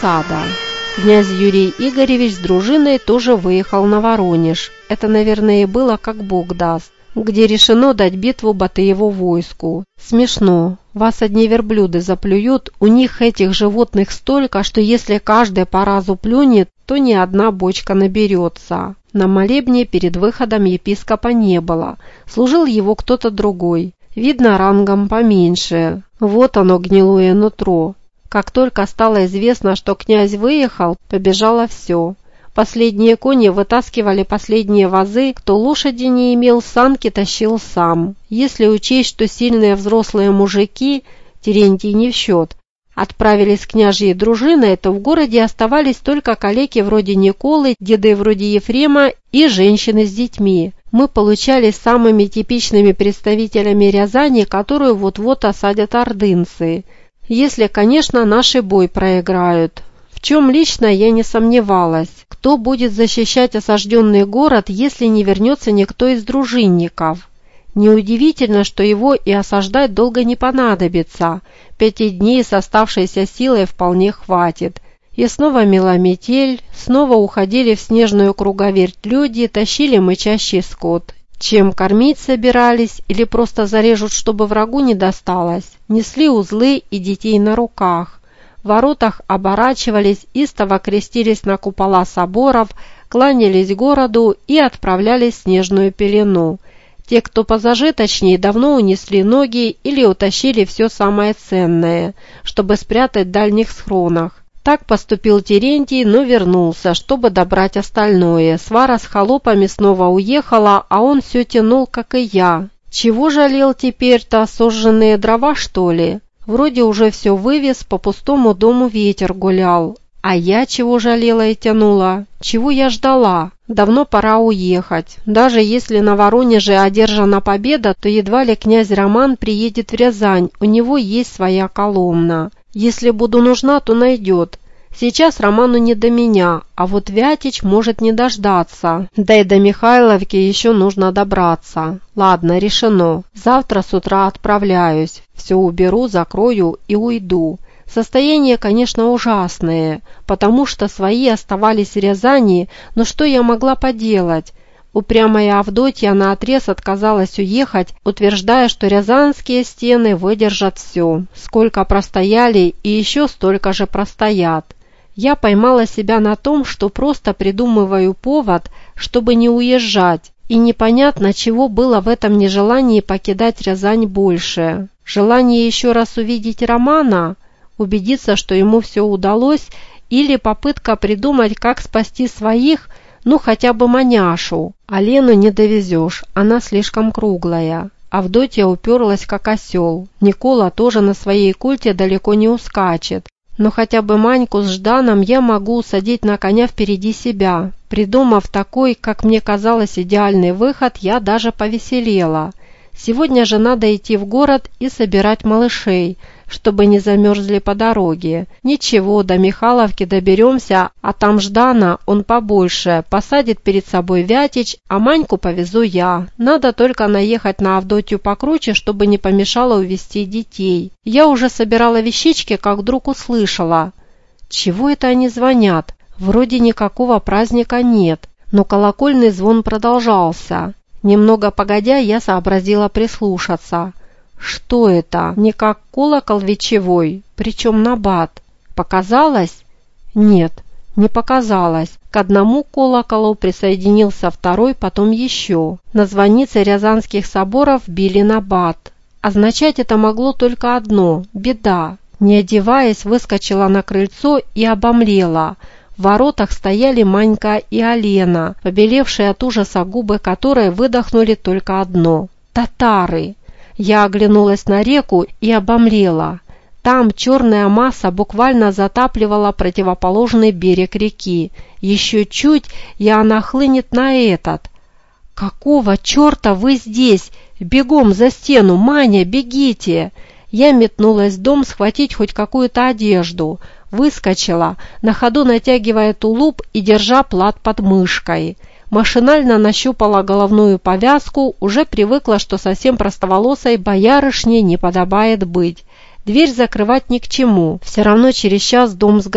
засада. Князь Юрий Игоревич с дружиной тоже выехал на Воронеж. Это, наверное, и было как Бог даст, где решено дать битву Батыеву войску. Смешно. Вас одни верблюды заплюют, у них этих животных столько, что если каждый по разу плюнет, то ни одна бочка наберется. На молебне перед выходом епископа не было. Служил его кто-то другой. Видно, рангом поменьше. Вот оно, гнилое нутро. Как только стало известно, что князь выехал, побежало все. Последние кони вытаскивали последние вазы, кто лошади не имел, санки тащил сам. Если учесть, что сильные взрослые мужики, Терентий не в счет, отправились с княжьей дружиной, то в городе оставались только калеки вроде Николы, деды вроде Ефрема и женщины с детьми. Мы получались самыми типичными представителями Рязани, которую вот-вот осадят ордынцы. Если, конечно, наши бой проиграют. В чем лично я не сомневалась. Кто будет защищать осажденный город, если не вернется никто из дружинников? Неудивительно, что его и осаждать долго не понадобится. 5 дней с оставшейся силой вполне хватит. И снова мела метель, снова уходили в снежную круговерть люди, тащили мычащий скот. Чем кормить собирались или просто зарежут, чтобы врагу не досталось? Несли узлы и детей на руках. В воротах оборачивались, истово крестились на купола соборов, кланялись городу и отправлялись в снежную пелену. Те, кто позажиточнее, давно унесли ноги или утащили все самое ценное, чтобы спрятать в дальних схронах. Так поступил Терентий, но вернулся, чтобы добрать остальное. Свара с холопами снова уехала, а он все тянул, как и я. Чего жалел теперь-то, сожженные дрова, что ли? Вроде уже все вывез, по пустому дому ветер гулял. А я чего жалела и тянула? Чего я ждала? Давно пора уехать. Даже если на Воронеже одержана победа, то едва ли князь Роман приедет в Рязань, у него есть своя Коломна. Если буду нужна, то найдет. Сейчас Роману не до меня, а вот Вятич может не дождаться. Да и до Михайловки еще нужно добраться. Ладно, решено. Завтра с утра отправляюсь. Все уберу, закрою и уйду. Состояние, конечно, ужасное, потому что свои оставались в Рязани, но что я могла поделать? Упрямая Авдотья наотрез отказалась уехать, утверждая, что рязанские стены выдержат все. Сколько простояли и еще столько же простоят. Я поймала себя на том, что просто придумываю повод, чтобы не уезжать, и непонятно, чего было в этом нежелании покидать Рязань больше. Желание еще раз увидеть Романа, убедиться, что ему все удалось, или попытка придумать, как спасти своих, ну хотя бы маняшу. А Лену не довезешь, она слишком круглая. Авдотья уперлась как осел. Никола тоже на своей культе далеко не ускачет. Но хотя бы Маньку с Жданом я могу усадить на коня впереди себя. Придумав такой, как мне казалось, идеальный выход, я даже повеселела. Сегодня же надо идти в город и собирать малышей, чтобы не замерзли по дороге. Ничего, до Михайловки доберемся, а там Ждана, он побольше, посадит перед собой Вятич, а Маньку повезу я. Надо только наехать на Авдотью покруче, чтобы не помешало увезти детей. Я уже собирала вещички, как вдруг услышала. Чего это они звонят? Вроде никакого праздника нет, но колокольный звон продолжался. Немного погодя, я сообразила прислушаться. Что это? Не как колокол вечевой, причем набат. Показалось? Нет, не показалось. К одному колоколу присоединился второй, потом еще. На звонице рязанских соборов били набат. Означать это могло только одно – беда. Не одеваясь, выскочила на крыльцо и обомлела. В воротах стояли Манька и Алена, побелевшие от ужаса губы которой выдохнули только одно – татары. Я оглянулась на реку и обомлела. Там черная масса буквально затапливала противоположный берег реки. Еще чуть, и она хлынет на этот. «Какого черта вы здесь? Бегом за стену, Маня, бегите!» Я метнулась в дом схватить хоть какую-то одежду. Выскочила, на ходу натягивая тулуп и держа плат под мышкой. Машинально нащупала головную повязку, уже привыкла, что совсем простоволосой боярышне не подобает быть. Дверь закрывать ни к чему, все равно через час дом сгорит.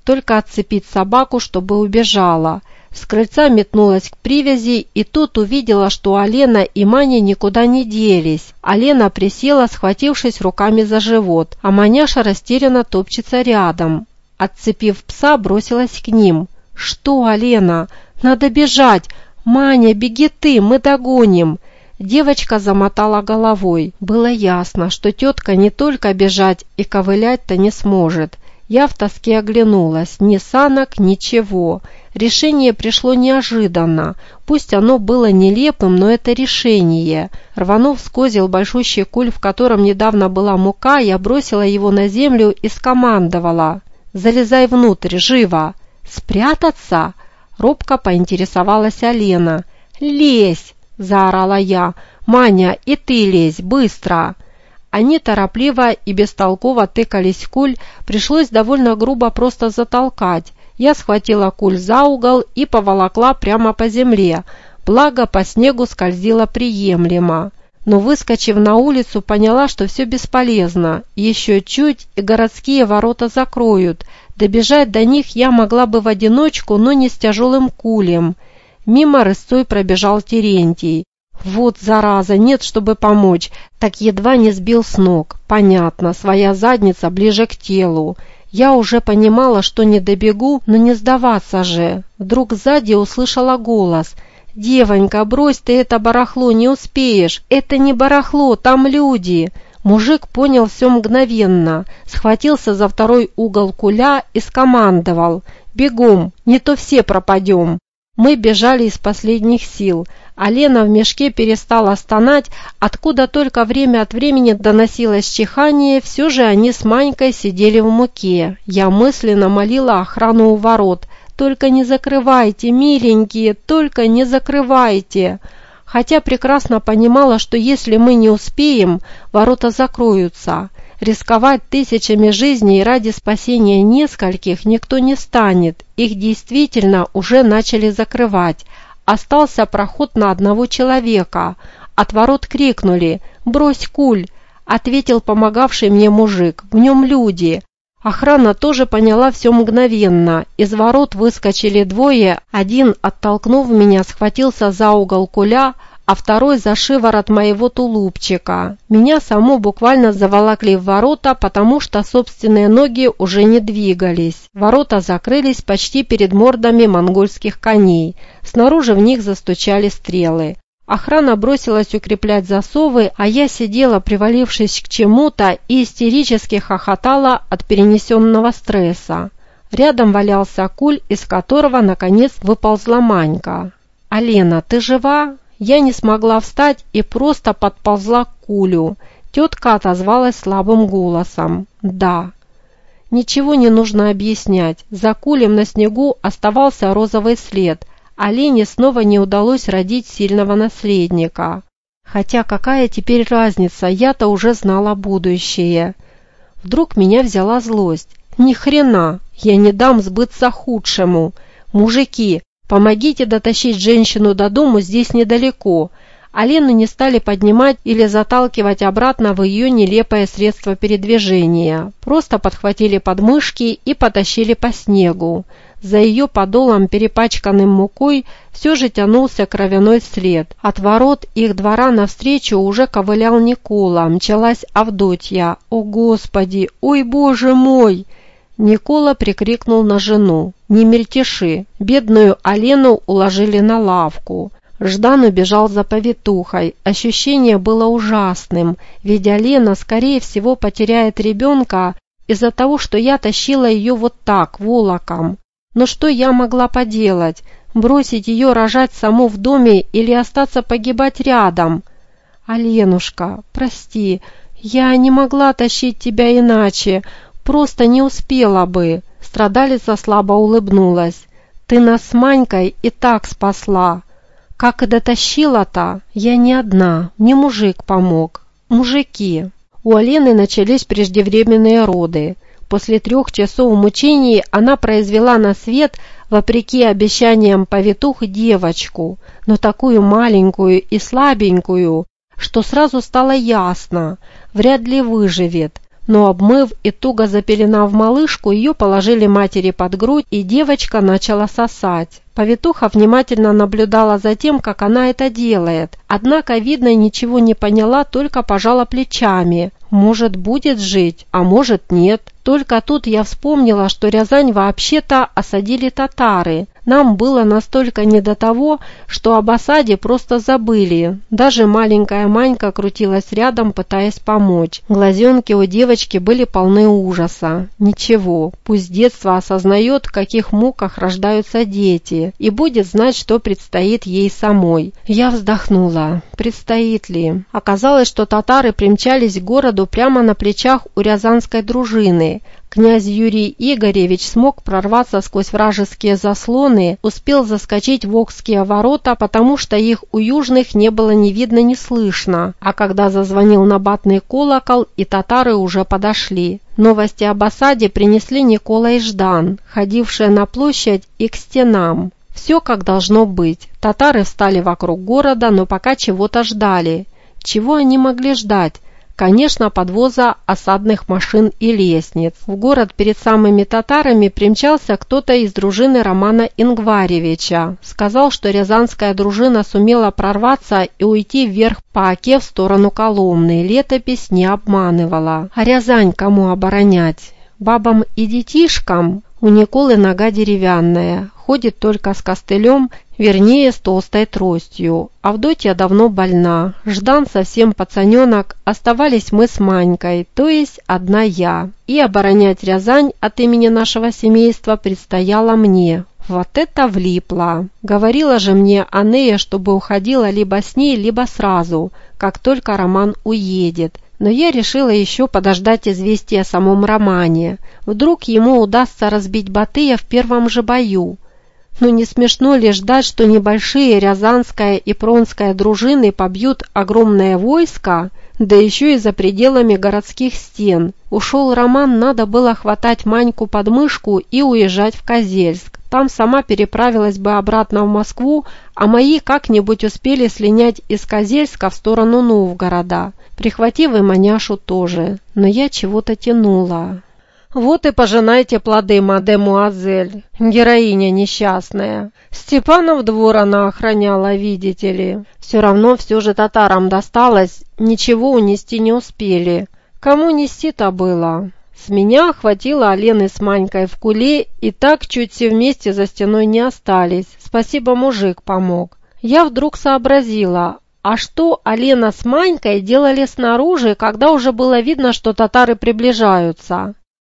только отцепить собаку, чтобы убежала. С крыльца метнулась к привязи и тут увидела, что Алена и Маня никуда не делись. Алена присела, схватившись руками за живот, а Маняша растерянно топчется рядом. Отцепив пса, бросилась к ним. «Что, Алена? Надо бежать! Маня, беги ты, мы догоним!» Девочка замотала головой. Было ясно, что тетка не только бежать и ковылять-то не сможет. Я в тоске оглянулась. Ни санок, ничего. Решение пришло неожиданно. Пусть оно было нелепым, но это решение. Рванув с козел большущий куль, в котором недавно была мука, я бросила его на землю и скомандовала. «Залезай внутрь, живо!» «Спрятаться?» – робко поинтересовалась Алена. «Лезь!» – заорала я. «Маня, и ты лезь, быстро!» Они торопливо и бестолково тыкались в куль, пришлось довольно грубо просто затолкать. Я схватила куль за угол и поволокла прямо по земле, благо по снегу скользила приемлемо. Но, выскочив на улицу, поняла, что все бесполезно. Еще чуть, и городские ворота закроют. Добежать до них я могла бы в одиночку, но не с тяжелым кулем. Мимо рысцой пробежал Терентий. Вот зараза, нет, чтобы помочь, так едва не сбил с ног. Понятно, своя задница ближе к телу. Я уже понимала, что не добегу, но не сдаваться же. Вдруг сзади услышала голос. «Девонька, брось ты это барахло, не успеешь. Это не барахло, там люди». Мужик понял все мгновенно, схватился за второй угол куля и скомандовал. «Бегом, не то все пропадем». Мы бежали из последних сил. Алена в мешке перестала стонать, откуда только время от времени доносилось чихание, все же они с Манькой сидели в муке. Я мысленно молила охрану у ворот. «Только не закрывайте, миленькие, только не закрывайте!» Хотя прекрасно понимала, что если мы не успеем, ворота закроются. Рисковать тысячами жизней ради спасения нескольких никто не станет. Их действительно уже начали закрывать. Остался проход на одного человека. От ворот крикнули «Брось куль!» Ответил помогавший мне мужик. «В нем люди!» Охрана тоже поняла все мгновенно. Из ворот выскочили двое. Один, оттолкнув меня, схватился за угол куля, а второй за шиворот моего тулупчика. Меня саму буквально заволокли в ворота, потому что собственные ноги уже не двигались. Ворота закрылись почти перед мордами монгольских коней. Снаружи в них застучали стрелы. Охрана бросилась укреплять засовы, а я сидела, привалившись к чему-то, и истерически хохотала от перенесенного стресса. Рядом валялся куль, из которого, наконец, выползла Манька. «Алена, ты жива?» Я не смогла встать и просто подползла к кулю. Тетка отозвалась слабым голосом. «Да». Ничего не нужно объяснять. За кулем на снегу оставался розовый след. Алене снова не удалось родить сильного наследника. Хотя какая теперь разница, я-то уже знала будущее. Вдруг меня взяла злость. Ни хрена, я не дам сбыться худшему. Мужики, помогите дотащить женщину до дому, здесь недалеко. Алену не стали поднимать или заталкивать обратно в ее нелепое средство передвижения. Просто подхватили подмышки и потащили по снегу. За ее подолом, перепачканным мукой, все же тянулся кровяной след. От ворот их двора навстречу уже ковылял Никола, мчалась Авдотья. «О, Господи! Ой, Боже мой!» Никола прикрикнул на жену. «Не мельтеши!» Бедную Алену уложили на лавку. Ждан убежал за повитухой. Ощущение было ужасным, ведь Алена, скорее всего, потеряет ребенка из-за того, что я тащила ее вот так, волоком. Но что я могла поделать? Бросить ее рожать саму в доме или остаться погибать рядом? Аленушка, прости, я не могла тащить тебя иначе, просто не успела бы. Страдалица слабо улыбнулась. Ты нас с Манькой и так спасла. Как и дотащила-то? Я не одна, мне мужик помог. Мужики. У Алены начались преждевременные роды. После 3 часов мучений она произвела на свет, вопреки обещаниям повитух, девочку, но такую маленькую и слабенькую, что сразу стало ясно, вряд ли выживет. но обмыв и туго запеленав малышку, ее положили матери под грудь, и девочка начала сосать. Повитуха внимательно наблюдала за тем, как она это делает, однако, видно, ничего не поняла, только пожала плечами. Может, будет жить, а может, нет. Только тут я вспомнила, что Рязань вообще-то осадили татары. Нам было настолько не до того, что об осаде просто забыли. Даже маленькая Манька крутилась рядом, пытаясь помочь. Глазенки у девочки были полны ужаса. Ничего, пусть с детства осознает, в каких муках рождаются дети, и будет знать, что предстоит ей самой. Я вздохнула. Предстоит ли? Оказалось, что татары примчались к городу прямо на плечах у рязанской дружины. Князь Юрий Игоревич смог прорваться сквозь вражеские заслоны, успел заскочить в Окские ворота, потому что их у южных не было ни видно, ни слышно, а когда зазвонил набатный колокол, и татары уже подошли. Новости об осаде принесли Никола и Ждан, ходившие на площадь и к стенам. Все как должно быть. Татары встали вокруг города, но пока чего-то ждали. Чего они могли ждать? Конечно, подвоза осадных машин и лестниц. В город перед самыми татарами примчался кто-то из дружины Романа Ингваревича. Сказал, что рязанская дружина сумела прорваться и уйти вверх по Оке в сторону Коломны. Летопись не обманывала. А Рязань кому оборонять? Бабам и детишкам? У Николы нога деревянная, ходит только с костылем, вернее, с толстой тростью. Авдотья давно больна, Ждан совсем пацаненок, оставались мы с Манькой, то есть одна я. И оборонять Рязань от имени нашего семейства предстояло мне. Вот это влипло! Говорила же мне Анея, чтобы уходила либо с ней, либо сразу, как только Роман уедет. Но я решила еще подождать известия о самом Романе. Вдруг ему удастся разбить Батыя в первом же бою. Но не смешно ли ждать, что небольшие Рязанская и Пронская дружины побьют огромное войско, да еще и за пределами городских стен? Ушел Роман, надо было хватать Маньку под мышку и уезжать в Козельск. Там сама переправилась бы обратно в Москву, а мои как-нибудь успели слинять из Козельска в сторону Новгорода, прихватив и Маняшу тоже. Но я чего-то тянула. Вот и пожинайте плоды, мадемуазель, героиня несчастная. Степанов двор она охраняла, видите ли. Все равно все же татарам досталось, ничего унести не успели. Кому нести-то было? С меня хватило Алены с Манькой в куле, и так чуть все вместе за стеной не остались. Спасибо, мужик помог. Я вдруг сообразила, а что Алена с Манькой делали снаружи, когда уже было видно, что татары приближаются?